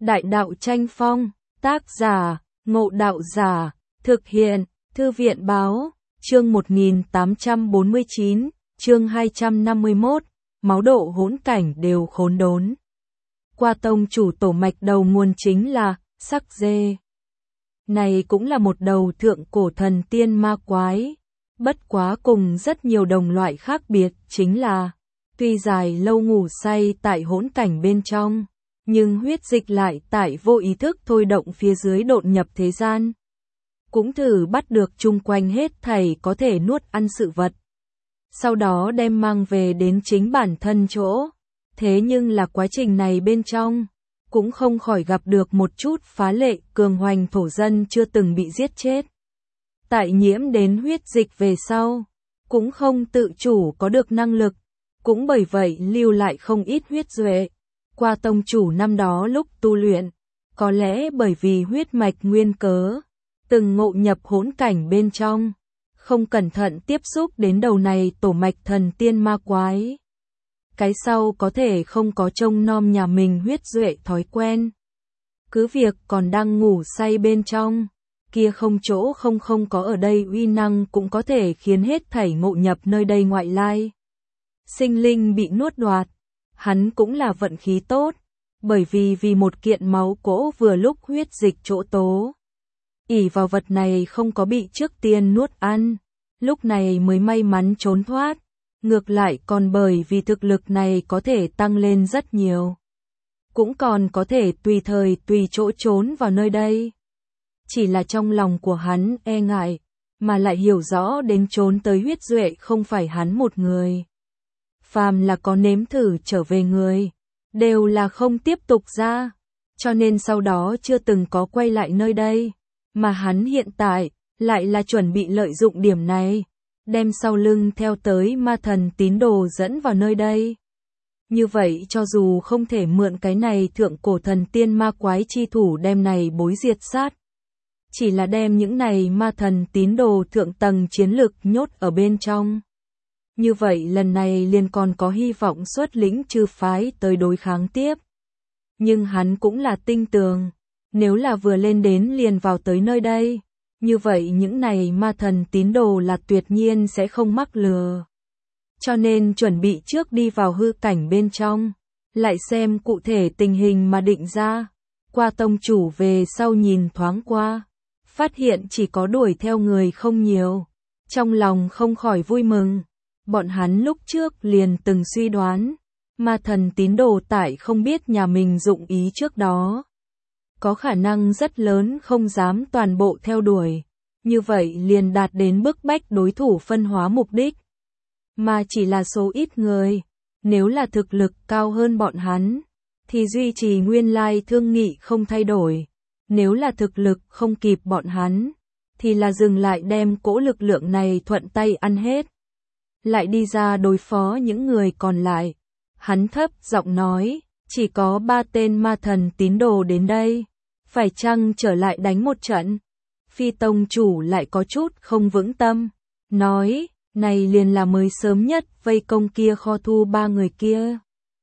Đại đạo tranh phong, tác giả, Ngộ Đạo Giả, thực hiện, Thư viện báo, chương 1849, chương 251, máu độ hỗn cảnh đều khốn đốn. Qua tông chủ tổ mạch đầu nguồn chính là Sắc Dê. Này cũng là một đầu thượng cổ thần tiên ma quái, bất quá cùng rất nhiều đồng loại khác biệt chính là, tuy dài lâu ngủ say tại hỗn cảnh bên trong, nhưng huyết dịch lại tại vô ý thức thôi động phía dưới độn nhập thế gian. Cũng thử bắt được chung quanh hết thảy có thể nuốt ăn sự vật. Sau đó đem mang về đến chính bản thân chỗ. Thế nhưng là quá trình này bên trong, cũng không khỏi gặp được một chút phá lệ cường hoành thổ dân chưa từng bị giết chết. Tại nhiễm đến huyết dịch về sau, cũng không tự chủ có được năng lực, cũng bởi vậy lưu lại không ít huyết duệ. Qua tông chủ năm đó lúc tu luyện, có lẽ bởi vì huyết mạch nguyên cớ, từng ngộ nhập hỗn cảnh bên trong, không cẩn thận tiếp xúc đến đầu này tổ mạch thần tiên ma quái. Cái sau có thể không có trông nom nhà mình huyết duệ thói quen. Cứ việc còn đang ngủ say bên trong, kia không chỗ không có ở đây uy năng cũng có thể khiến hết thảy ngộ nhập nơi đây ngoại lai. Sinh linh bị nuốt đoạt, hắn cũng là vận khí tốt, bởi vì một kiện máu cỗ vừa lúc huyết dịch chỗ tố. Ỷ vào vật này không có bị trước tiên nuốt ăn, lúc này mới may mắn trốn thoát. Ngược lại còn bởi vì thực lực này có thể tăng lên rất nhiều. Cũng còn có thể tùy thời tùy chỗ trốn vào nơi đây. Chỉ là trong lòng của hắn e ngại, mà lại hiểu rõ đến trốn tới huyết duệ không phải hắn một người. Phàm là có nếm thử trở về người, đều là không tiếp tục ra, cho nên sau đó chưa từng có quay lại nơi đây, mà hắn hiện tại lại là chuẩn bị lợi dụng điểm này. Đem sau lưng theo tới ma thần tín đồ dẫn vào nơi đây. Như vậy cho dù không thể mượn cái này thượng cổ thần tiên ma quái chi thủ đem này bối diệt sát. Chỉ là đem những này ma thần tín đồ thượng tầng chiến lực nhốt ở bên trong. Như vậy lần này liền còn có hy vọng xuất lĩnh chư phái tới đối kháng tiếp. Nhưng hắn cũng là tinh tường, nếu là vừa lên đến liền vào tới nơi đây. Như vậy những này ma thần tín đồ là tuyệt nhiên sẽ không mắc lừa. Cho nên chuẩn bị trước đi vào hư cảnh bên trong, lại xem cụ thể tình hình mà định ra. Qua tông chủ về sau nhìn thoáng qua, phát hiện chỉ có đuổi theo người không nhiều. Trong lòng không khỏi vui mừng, bọn hắn lúc trước liền từng suy đoán, ma thần tín đồ tại không biết nhà mình dụng ý trước đó. Có khả năng rất lớn không dám toàn bộ theo đuổi, như vậy liền đạt đến bức bách đối thủ phân hóa mục đích. Mà chỉ là số ít người, nếu là thực lực cao hơn bọn hắn, thì duy trì nguyên lai thương nghị không thay đổi. Nếu là thực lực không kịp bọn hắn, thì là dừng lại đem cỗ lực lượng này thuận tay ăn hết. Lại đi ra đối phó những người còn lại. Hắn thấp giọng nói, chỉ có 3 tên ma thần tín đồ đến đây. Phải chăng trở lại đánh một trận? Phi tông chủ lại có chút không vững tâm, nói, này liền là mới sớm nhất vây công kia kho thu 3 người kia.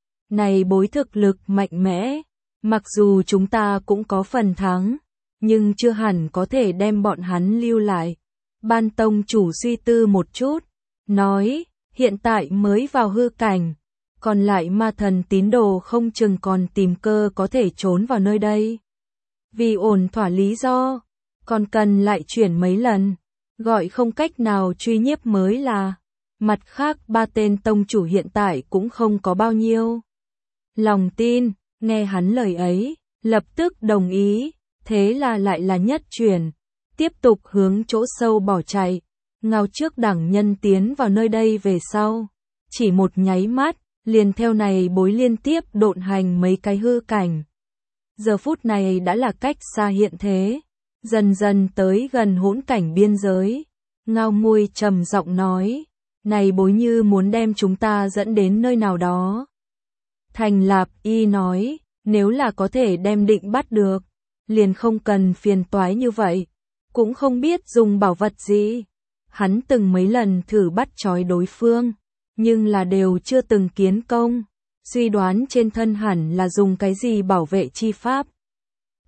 Này bối thực lực mạnh mẽ, mặc dù chúng ta cũng có phần thắng, nhưng chưa hẳn có thể đem bọn hắn lưu lại. Ban tông chủ suy tư một chút, nói, hiện tại mới vào hư cảnh, còn lại ma thần tín đồ không chừng còn tìm cơ có thể trốn vào nơi đây. Vì ổn thỏa lý do, còn cần lại chuyển mấy lần, gọi không cách nào truy nhiếp mới là. Mặt khác 3 tên tông chủ hiện tại cũng không có bao nhiêu lòng tin, nghe hắn lời ấy, lập tức đồng ý, thế là lại là nhất chuyển, tiếp tục hướng chỗ sâu bỏ chạy, ngao trước đẳng nhân tiến vào nơi đây về sau. Chỉ một nháy mắt, liền theo này bối liên tiếp độn hành mấy cái hư cảnh. Giờ phút này đã là cách xa hiện thế, dần dần tới gần hỗn cảnh biên giới. Ngao môi trầm giọng nói, này bối như muốn đem chúng ta dẫn đến nơi nào đó. Thành Lạp Y nói, nếu là có thể đem định bắt được, liền không cần phiền toái như vậy, cũng không biết dùng bảo vật gì. Hắn từng mấy lần thử bắt trói đối phương, nhưng là đều chưa từng kiến công. Suy đoán trên thân hẳn là dùng cái gì bảo vệ chi pháp,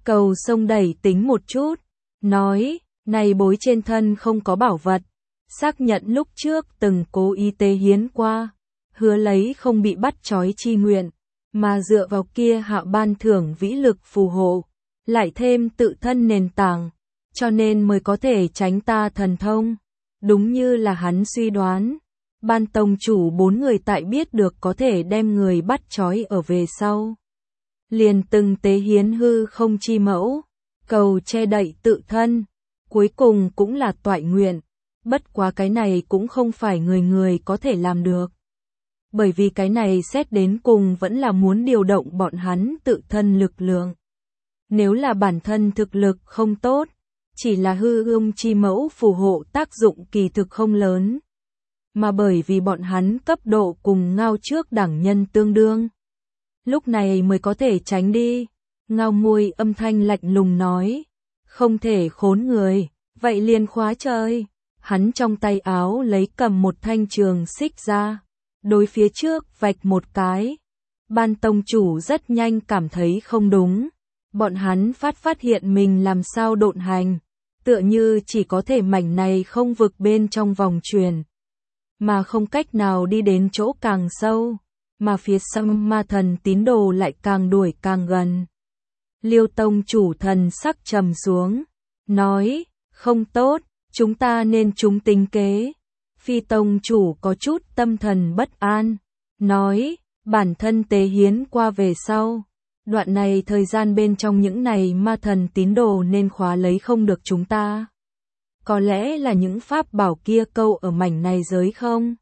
Cầu sông đẩy tính một chút, nói, này bối trên thân không có bảo vật, xác nhận lúc trước từng cố ý tế hiến qua, hứa lấy không bị bắt trói chi nguyện, mà dựa vào kia hạ ban thưởng vĩ lực phù hộ, lại thêm tự thân nền tảng, cho nên mới có thể tránh ta thần thông. Đúng như là hắn suy đoán, ban tông chủ 4 người tại biết được có thể đem người bắt trói ở về sau. Liền từng tế hiến hư không chi mẫu, cầu che đậy tự thân, cuối cùng cũng là toại nguyện, bất quá cái này cũng không phải người người có thể làm được. Bởi vì cái này xét đến cùng vẫn là muốn điều động bọn hắn tự thân lực lượng. Nếu là bản thân thực lực không tốt, chỉ là hư ương chi mẫu phù hộ tác dụng kỳ thực không lớn. Mà bởi vì bọn hắn cấp độ cùng Ngao trước đẳng nhân tương đương. Lúc này mới có thể tránh đi. Ngao môi âm thanh lạnh lùng nói. Không thể khốn người, vậy liền khóa trời. Hắn trong tay áo lấy cầm một thanh trường xích ra. Đối phía trước vạch một cái. Ban tông chủ rất nhanh cảm thấy không đúng. Bọn hắn phát hiện mình làm sao độn hành. Tựa như chỉ có thể mảnh này không vực bên trong vòng truyền. Mà không cách nào đi đến chỗ càng sâu. Mà phía sau ma thần tín đồ lại càng đuổi càng gần. Liêu tông chủ thần sắc trầm xuống. Nói, không tốt, chúng ta nên chúng tính kế. Phi tông chủ có chút tâm thần bất an. Nói, bản thân tế hiến qua về sau. Đoạn này thời gian bên trong những này ma thần tín đồ nên khóa lấy không được chúng ta. Có lẽ là những pháp bảo kia câu ở mảnh này giới không?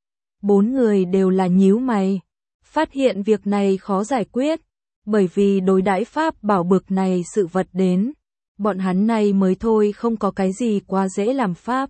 4 người đều là nhíu mày. Phát hiện việc này khó giải quyết. Bởi vì đối đãi pháp bảo bực này sự vật đến. Bọn hắn này mới thôi không có cái gì quá dễ làm pháp.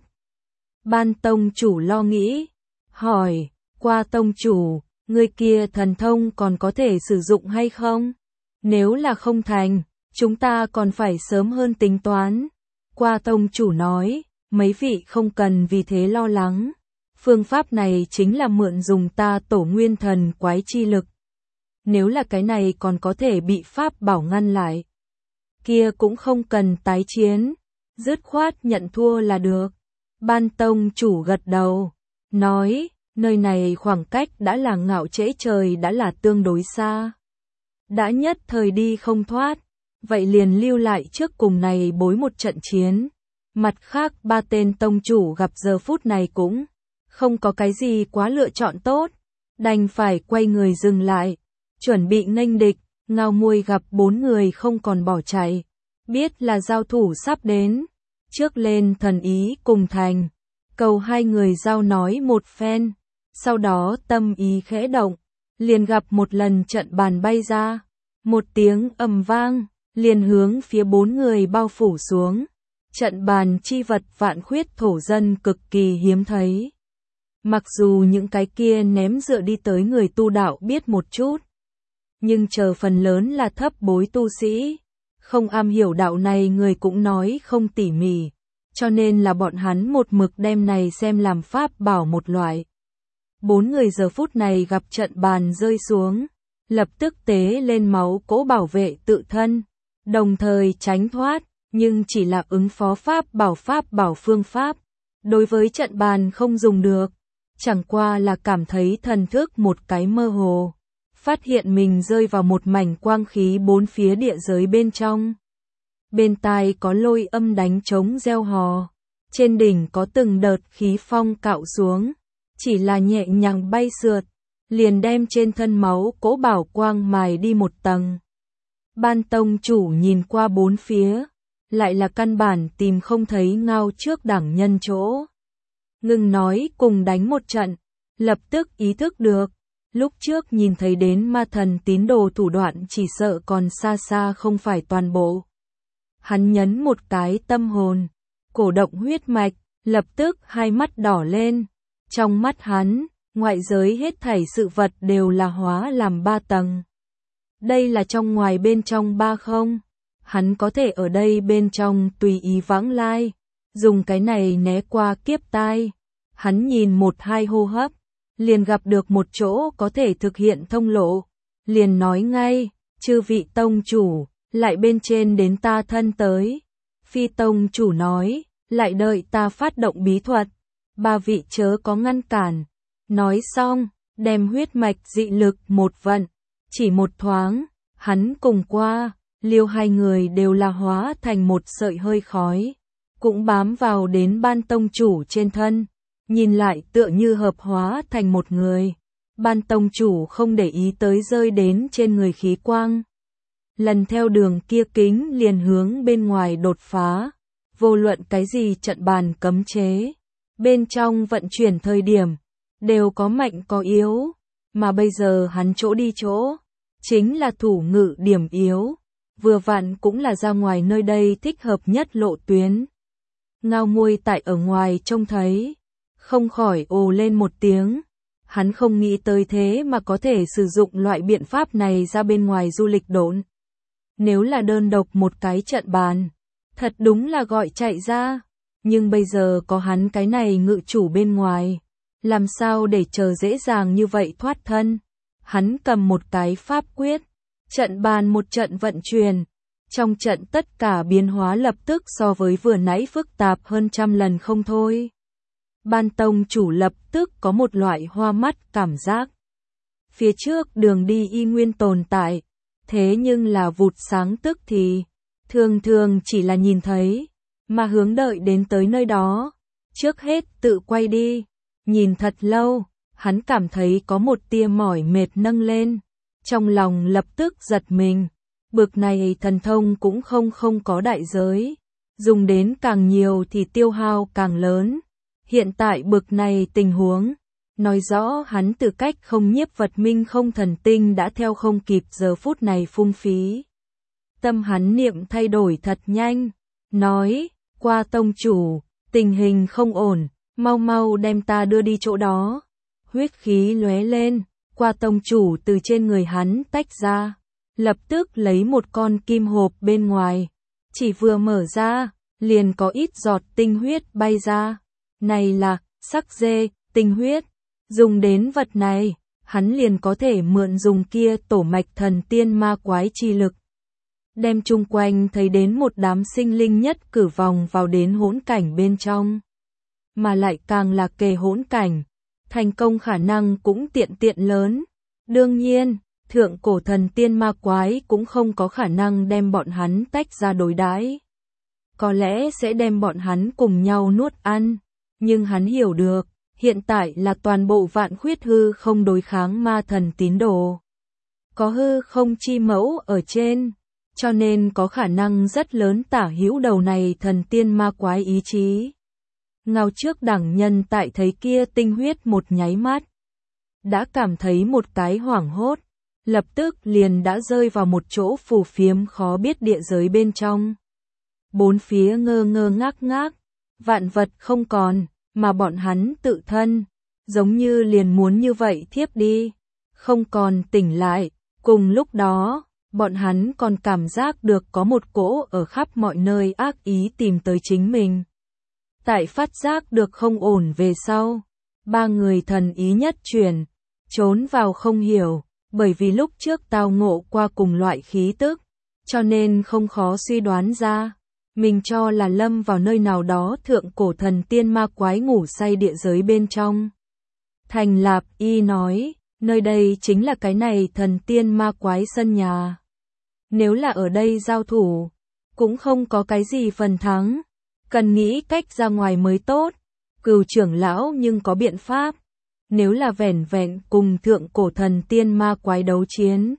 Ban tông chủ lo nghĩ. Hỏi, qua tông chủ, người kia thần thông còn có thể sử dụng hay không? Nếu là không thành, chúng ta còn phải sớm hơn tính toán. Qua tông chủ nói, mấy vị không cần vì thế lo lắng. Phương pháp này chính là mượn dùng ta tổ nguyên thần quái chi lực. Nếu là cái này còn có thể bị pháp bảo ngăn lại. Kia cũng không cần tái chiến. Dứt khoát nhận thua là được. Ban tông chủ gật đầu. Nói, nơi này khoảng cách đã là ngạo trễ trời đã là tương đối xa. Đã nhất thời đi không thoát. Vậy liền lưu lại trước cùng này bối một trận chiến. Mặt khác 3 tên tông chủ gặp giờ phút này cũng không có cái gì quá lựa chọn tốt. Đành phải quay người dừng lại. Chuẩn bị nghênh địch. Ngao môi gặp 4 người không còn bỏ chạy. Biết là giao thủ sắp đến. Trước lên thần ý cùng thành. Cầu 2 người giao nói một phen. Sau đó tâm ý khẽ động. Liền gặp một lần trận bàn bay ra. Một tiếng ầm vang. Liền hướng phía 4 người bao phủ xuống. Trận bàn chi vật vạn khuyết thổ dân cực kỳ hiếm thấy. Mặc dù những cái kia ném dựa đi tới người tu đạo biết một chút. Nhưng chờ phần lớn là thấp bối tu sĩ. Không am hiểu đạo này người cũng nói không tỉ mỉ. Cho nên là bọn hắn một mực đem này xem làm pháp bảo một loại. 4 người giờ phút này gặp trận bàn rơi xuống. Lập tức tế lên máu cỗ bảo vệ tự thân. Đồng thời tránh thoát. Nhưng chỉ là ứng phó pháp bảo phương pháp. Đối với trận bàn không dùng được. Chẳng qua là cảm thấy thần thức một cái mơ hồ. Phát hiện mình rơi vào một mảnh quang khí 4 phía địa giới bên trong. Bên tai có lôi âm đánh trống reo hò. Trên đỉnh có từng đợt khí phong cạo xuống. Chỉ là nhẹ nhàng bay sượt. Liền đem trên thân máu cỗ bảo quang mài đi một tầng. Ban tông chủ nhìn qua 4 phía. Lại là căn bản tìm không thấy Ngao trước đẳng nhân chỗ. Ngừng nói cùng đánh một trận. Lập tức ý thức được. Lúc trước nhìn thấy đến ma thần tín đồ thủ đoạn chỉ sợ còn xa xa không phải toàn bộ. Hắn nhấn một cái tâm hồn. Cổ động huyết mạch. Lập tức hai mắt đỏ lên. Trong mắt hắn, ngoại giới hết thảy sự vật đều là hóa làm 3 tầng. Đây là trong ngoài bên trong 3 không? Hắn có thể ở đây bên trong tùy ý vãng lai. Dùng cái này né qua kiếp tai. Hắn nhìn 1-2 hô hấp. Liền gặp được một chỗ có thể thực hiện thông lộ. Liền nói ngay, chư vị tông chủ, lại bên trên đến ta thân tới. Phi tông chủ nói, lại đợi ta phát động bí thuật, ba vị chớ có ngăn cản. Nói xong, đem huyết mạch dị lực một vận, chỉ một thoáng, hắn cùng qua, Liêu hai người đều là hóa thành một sợi hơi khói, cũng bám vào đến ban tông chủ trên thân, nhìn lại tựa như hợp hóa thành một người. Ban tông chủ không để ý tới rơi đến trên người khí quang. Lần theo đường kia kính liền hướng bên ngoài đột phá, vô luận cái gì trận bàn cấm chế, bên trong vận chuyển thời điểm, đều có mạnh có yếu, mà bây giờ hắn chỗ đi chỗ, chính là thủ ngự điểm yếu, vừa vặn cũng là ra ngoài nơi đây thích hợp nhất lộ tuyến. Ngao Muôi tại ở ngoài trông thấy, không khỏi ồ lên một tiếng, hắn không nghĩ tới thế mà có thể sử dụng loại biện pháp này ra bên ngoài du lịch độn. Nếu là đơn độc một cái trận bàn, thật đúng là gọi chạy ra, nhưng bây giờ có hắn cái này ngự chủ bên ngoài, làm sao để chờ dễ dàng như vậy thoát thân. Hắn cầm một cái pháp quyết, trận bàn một trận vận chuyển, trong trận tất cả biến hóa lập tức so với vừa nãy phức tạp hơn trăm lần không thôi. Ban tông chủ lập tức có một loại hoa mắt cảm giác. Phía trước đường đi y nguyên tồn tại, thế nhưng là vụt sáng tức thì, thường thường chỉ là nhìn thấy, mà hướng đợi đến tới nơi đó, trước hết tự quay đi, nhìn thật lâu, hắn cảm thấy có một tia mỏi mệt nâng lên, trong lòng lập tức giật mình, bực này thần thông cũng không có đại giới, dùng đến càng nhiều thì tiêu hao càng lớn, hiện tại bực này tình huống, nói rõ hắn từ cách không nhiếp vật minh không thần tinh đã theo không kịp giờ phút này phung phí. Tâm hắn niệm thay đổi thật nhanh, nói, qua tông chủ, tình hình không ổn, mau mau đem ta đưa đi chỗ đó. Huyết khí lóe lên, qua tông chủ từ trên người hắn tách ra, lập tức lấy một con kim hộp bên ngoài, chỉ vừa mở ra, liền có ít giọt tinh huyết bay ra. Này là, sắc dê, tinh huyết. Dùng đến vật này, hắn liền có thể mượn dùng kia tổ mạch thần tiên ma quái chi lực. Đem chung quanh thấy đến một đám sinh linh nhất cử vòng vào đến hỗn cảnh bên trong. Mà lại càng là kề hỗn cảnh, thành công khả năng cũng tiện lớn. Đương nhiên, thượng cổ thần tiên ma quái cũng không có khả năng đem bọn hắn tách ra đối đãi. Có lẽ sẽ đem bọn hắn cùng nhau nuốt ăn, nhưng hắn hiểu được. Hiện tại là toàn bộ vạn khuyết hư không đối kháng ma thần tín đồ. Có hư không chi mẫu ở trên, cho nên có khả năng rất lớn tả hữu đầu này thần tiên ma quái ý chí. Ngao trước đẳng nhân tại thấy kia tinh huyết một nháy mắt, đã cảm thấy một cái hoảng hốt, lập tức liền đã rơi vào một chỗ phù phiếm khó biết địa giới bên trong. Bốn phía ngơ ngác, vạn vật không còn. Mà bọn hắn tự thân, giống như liền muốn như vậy thiếp đi, không còn tỉnh lại, cùng lúc đó, bọn hắn còn cảm giác được có một cỗ ở khắp mọi nơi ác ý tìm tới chính mình. Tại phát giác được không ổn về sau, ba người thần ý nhất chuyển, trốn vào không hiểu, bởi vì lúc trước tao ngộ qua cùng loại khí tức, cho nên không khó suy đoán ra. Mình cho là lâm vào nơi nào đó thượng cổ thần tiên ma quái ngủ say địa giới bên trong. Thành Lạp Y nói, nơi đây chính là cái này thần tiên ma quái sân nhà. Nếu là ở đây giao thủ, cũng không có cái gì phần thắng, cần nghĩ cách ra ngoài mới tốt. Cửu trưởng lão nhưng có biện pháp, nếu là vẻn vẹn cùng thượng cổ thần tiên ma quái đấu chiến,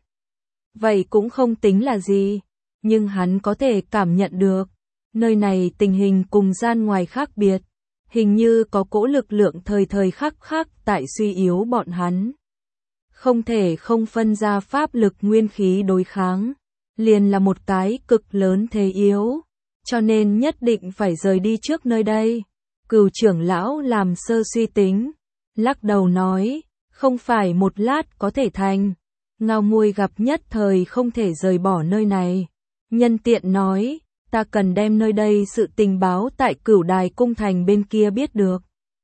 vậy cũng không tính là gì, nhưng hắn có thể cảm nhận được. Nơi này tình hình cùng gian ngoài khác biệt, hình như có cỗ lực lượng thời khắc tại suy yếu bọn hắn. Không thể không phân ra pháp lực nguyên khí đối kháng, liền là một cái cực lớn thế yếu, cho nên nhất định phải rời đi trước nơi đây. Cửu trưởng lão làm sơ suy tính, lắc đầu nói, không phải một lát có thể thành. Ngao Muôi gặp nhất thời không thể rời bỏ nơi này, nhân tiện nói, ta cần đem nơi đây sự tình báo tại Cửu Đài cung thành bên kia biết được.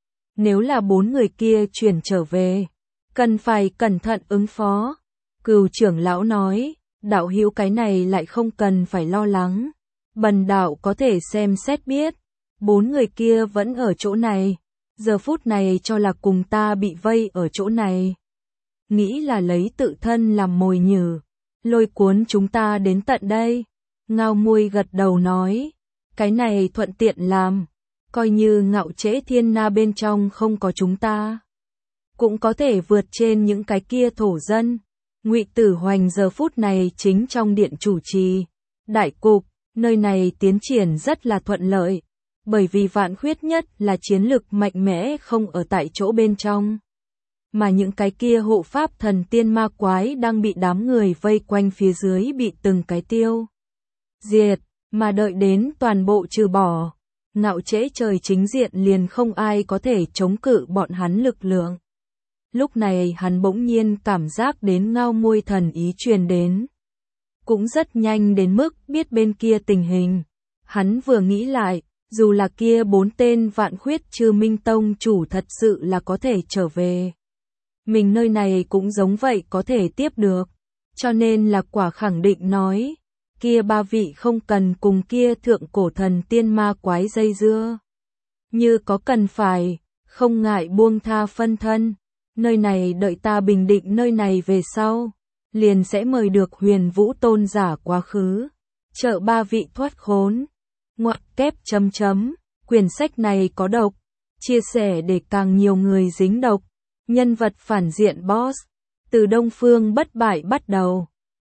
Nếu là bốn người kia chuyển trở về, cần phải cẩn thận ứng phó. Cửu trưởng lão nói, Đạo hữu cái này lại không cần phải lo lắng. Bần đạo có thể xem xét biết. 4 người kia vẫn ở chỗ này. Giờ phút này cho là cùng ta bị vây ở chỗ này. Nghĩ là lấy tự thân làm mồi nhử. Lôi cuốn chúng ta đến tận đây. Ngao Muôi gật đầu nói. Cái này thuận tiện làm. Coi như Ngạo Trễ Thiên Na bên trong không có chúng ta. Cũng có thể vượt trên những cái kia thổ dân. Ngụy Tử Hoành giờ phút này chính trong điện chủ trì. Đại cục, nơi này tiến triển rất là thuận lợi. Bởi vì Vạn Khuyết nhất là chiến lực mạnh mẽ không ở tại chỗ bên trong. Mà những cái kia hộ pháp thần tiên ma quái đang bị đám người vây quanh phía dưới bị từng cái tiêu diệt, mà đợi đến toàn bộ trừ bỏ. Ngạo Trễ trời chính diện liền không ai có thể chống cự bọn hắn lực lượng. Lúc này hắn bỗng nhiên cảm giác đến Ngao Muôi thần ý truyền đến. Cũng rất nhanh đến mức biết bên kia tình hình. Hắn vừa nghĩ lại, dù là kia 4 tên Vạn Khuyết Chư Minh Tông chủ thật sự là có thể trở về. Mình nơi này cũng giống vậy có thể tiếp được. Cho nên là quả khẳng định nói, kia 3 vị không cần cùng kia thượng cổ thần tiên ma quái dây dưa. Như có cần phải, không ngại buông tha phân thân. Nơi này đợi ta bình định nơi này về sau. Liền sẽ mời được Huyền Vũ tôn giả quá khứ. Trợ 3 vị thoát khốn. Ngoặc kép chấm chấm. Quyển sách này có độc. Chia sẻ để càng nhiều người dính độc. Nhân vật phản diện boss. Từ Đông Phương bất bại bắt đầu.